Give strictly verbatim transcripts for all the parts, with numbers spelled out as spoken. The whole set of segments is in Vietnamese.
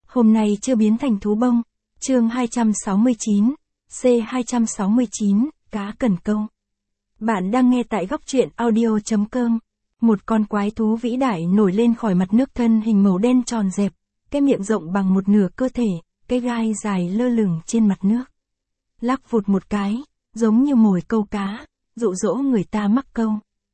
Hôm nay chưa biến thành thú bông. Chương hai trăm sáu mươi chín, C hai trăm sáu mươi chín, cá cần câu. Bạn đang nghe tại góc truyện audio chấm com. Một con quái thú vĩ đại nổi lên khỏi mặt nước, thân hình màu đen tròn dẹp, cái miệng rộng bằng một nửa cơ thể, cái gai dài lơ lửng trên mặt nước. Lắc vụt một cái, giống như mồi câu cá, dụ dỗ người ta mắc câu.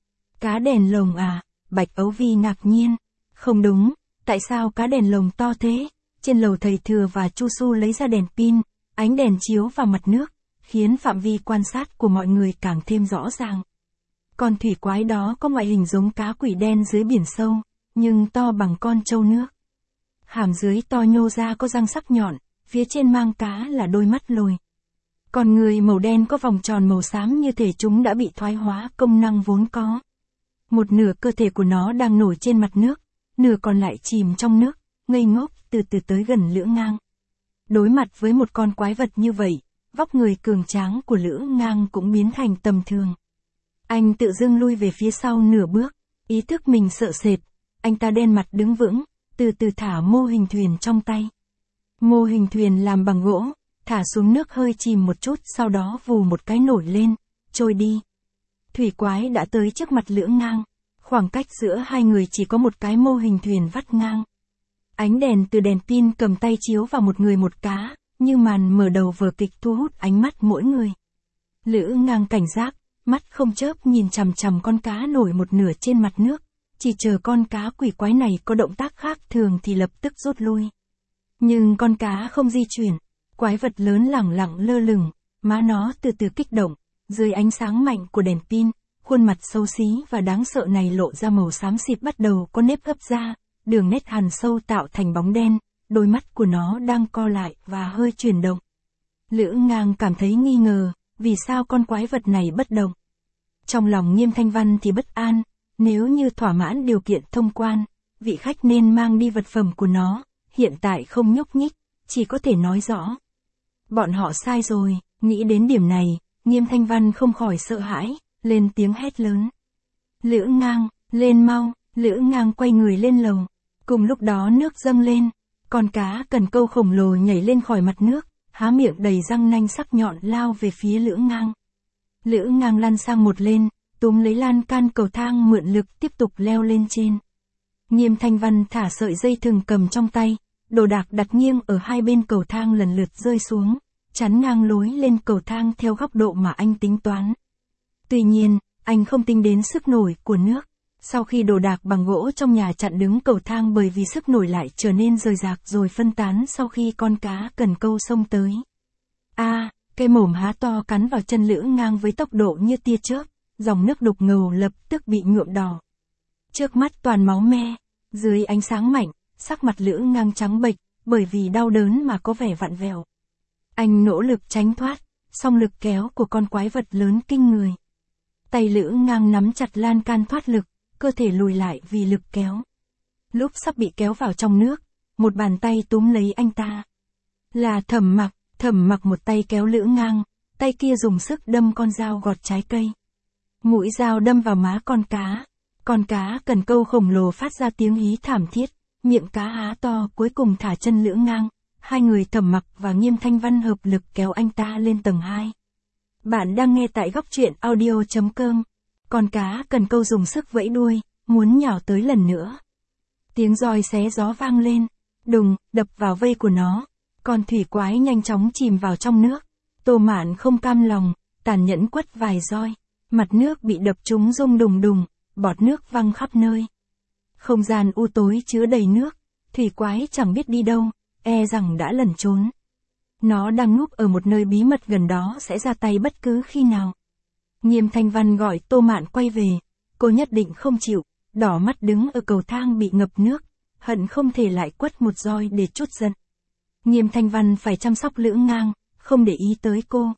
Cá đèn lồng à? Bạch Ấu Vi ngạc nhiên. Không đúng, tại sao cá đèn lồng to thế? Trên lầu thầy Thừa và Chu Su lấy ra đèn pin, ánh đèn chiếu vào mặt nước, khiến phạm vi quan sát của mọi người càng thêm rõ ràng. Con thủy quái đó có ngoại hình giống cá quỷ đen dưới biển sâu, nhưng to bằng con trâu nước. Hàm dưới to nhô ra có răng sắc nhọn, phía trên mang cá là đôi mắt lồi. Còn người màu đen có vòng tròn màu xám, như thể chúng đã bị thoái hóa công năng vốn có. Một nửa cơ thể của nó đang nổi trên mặt nước, nửa còn lại chìm trong nước, ngây ngốc từ từ tới gần Lưỡng Ngang. Đối mặt với một con quái vật như vậy, vóc người cường tráng của Lưỡng Ngang cũng biến thành tầm thường. Anh tự dưng lui về phía sau nửa bước, ý thức mình sợ sệt, anh ta đen mặt đứng vững, từ từ thả mô hình thuyền trong tay. Mô hình thuyền làm bằng gỗ, thả xuống nước hơi chìm một chút, sau đó vù một cái nổi lên, trôi đi. Thủy quái đã tới trước mặt Lưỡng Ngang, khoảng cách giữa hai người chỉ có một cái mô hình thuyền vắt ngang. Ánh đèn từ đèn pin cầm tay chiếu vào một người một cá, như màn mở đầu vở kịch thu hút ánh mắt mỗi người. Lưỡng Ngang cảnh giác, mắt không chớp nhìn chằm chằm con cá nổi một nửa trên mặt nước, chỉ chờ con cá quỷ quái này có động tác khác thường thì lập tức rút lui. Nhưng con cá không di chuyển, quái vật lớn lẳng lặng lơ lửng, má nó từ từ kích động, dưới ánh sáng mạnh của đèn pin, khuôn mặt xấu xí và đáng sợ này lộ ra màu xám xịt, bắt đầu có nếp gấp da, đường nét hằn sâu tạo thành bóng đen, đôi mắt của nó đang co lại và hơi chuyển động. Lưỡng Ngang cảm thấy nghi ngờ, vì sao con quái vật này bất động. Trong lòng Nghiêm Thanh Văn thì bất an, nếu như thỏa mãn điều kiện thông quan, vị khách nên mang đi vật phẩm của nó, hiện tại không nhúc nhích, chỉ có thể nói rõ. Bọn họ sai rồi, nghĩ đến điểm này, Nghiêm Thanh Văn không khỏi sợ hãi, lên tiếng hét lớn. Lưỡng Ngang, lên mau. Lưỡng Ngang quay người lên lầu. Cùng lúc đó nước dâng lên, con cá cần câu khổng lồ nhảy lên khỏi mặt nước, há miệng đầy răng nanh sắc nhọn lao về phía Lưỡng Ngang. Lưỡng Ngang lăn sang một lên, túm lấy lan can cầu thang mượn lực tiếp tục leo lên trên. Nghiêm Thanh Văn thả sợi dây thừng cầm trong tay, đồ đạc đặt nghiêng ở hai bên cầu thang lần lượt rơi xuống, chắn ngang lối lên cầu thang theo góc độ mà anh tính toán. Tuy nhiên, anh không tính đến sức nổi của nước. Sau khi đồ đạc bằng gỗ trong nhà chặn đứng cầu thang, bởi vì sức nổi lại trở nên rời rạc rồi phân tán sau khi con cá cần câu xông tới. A, à, cái mồm há to cắn vào chân Lưỡng Ngang với tốc độ như tia chớp, dòng nước đục ngầu lập tức bị nhuộm đỏ. Trước mắt toàn máu me, dưới ánh sáng mạnh, sắc mặt Lưỡng Ngang trắng bệch, bởi vì đau đớn mà có vẻ vặn vẹo. Anh nỗ lực tránh thoát, song lực kéo của con quái vật lớn kinh người. Tay Lưỡng Ngang nắm chặt lan can thoát lực, cơ thể lùi lại vì lực kéo. Lúc sắp bị kéo vào trong nước, một bàn tay túm lấy anh ta. Là Thẩm Mặc. Thẩm Mặc một tay kéo Lưỡng Ngang, tay kia dùng sức đâm con dao gọt trái cây. Mũi dao đâm vào má con cá. Con cá cần câu khổng lồ phát ra tiếng hí thảm thiết, miệng cá há to, cuối cùng thả chân Lưỡng Ngang. Hai người Thẩm Mặc và Nghiêm Thanh Văn hợp lực kéo anh ta lên tầng hai. Bạn đang nghe tại góc truyện audio chấm com. Con cá cần câu dùng sức vẫy đuôi, muốn nhào tới lần nữa. Tiếng roi xé gió vang lên, đùng, đập vào vây của nó. Con thủy quái nhanh chóng chìm vào trong nước. Tô Mạn không cam lòng, tàn nhẫn quất vài roi. Mặt nước bị đập trúng rung đùng đùng, bọt nước văng khắp nơi. Không gian u tối chứa đầy nước, thủy quái chẳng biết đi đâu, e rằng đã lẩn trốn. Nó đang núp ở một nơi bí mật gần đó, sẽ ra tay bất cứ khi nào. Nghiêm Thanh Văn gọi Tô Mạn quay về, cô nhất định không chịu, đỏ mắt đứng ở cầu thang bị ngập nước, hận không thể lại quất một roi để trút giận. Nghiêm Thanh Văn phải chăm sóc Lưỡng Ngang, không để ý tới cô.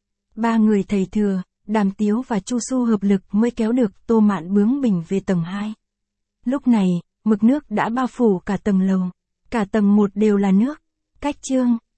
Ba người thầy Thừa, Đàm Tiếu và Chu Su hợp lực mới kéo được Tô Mạn bướng bỉnh về tầng hai. Lúc này, mực nước đã bao phủ cả tầng lầu, cả tầng một đều là nước. Cách chương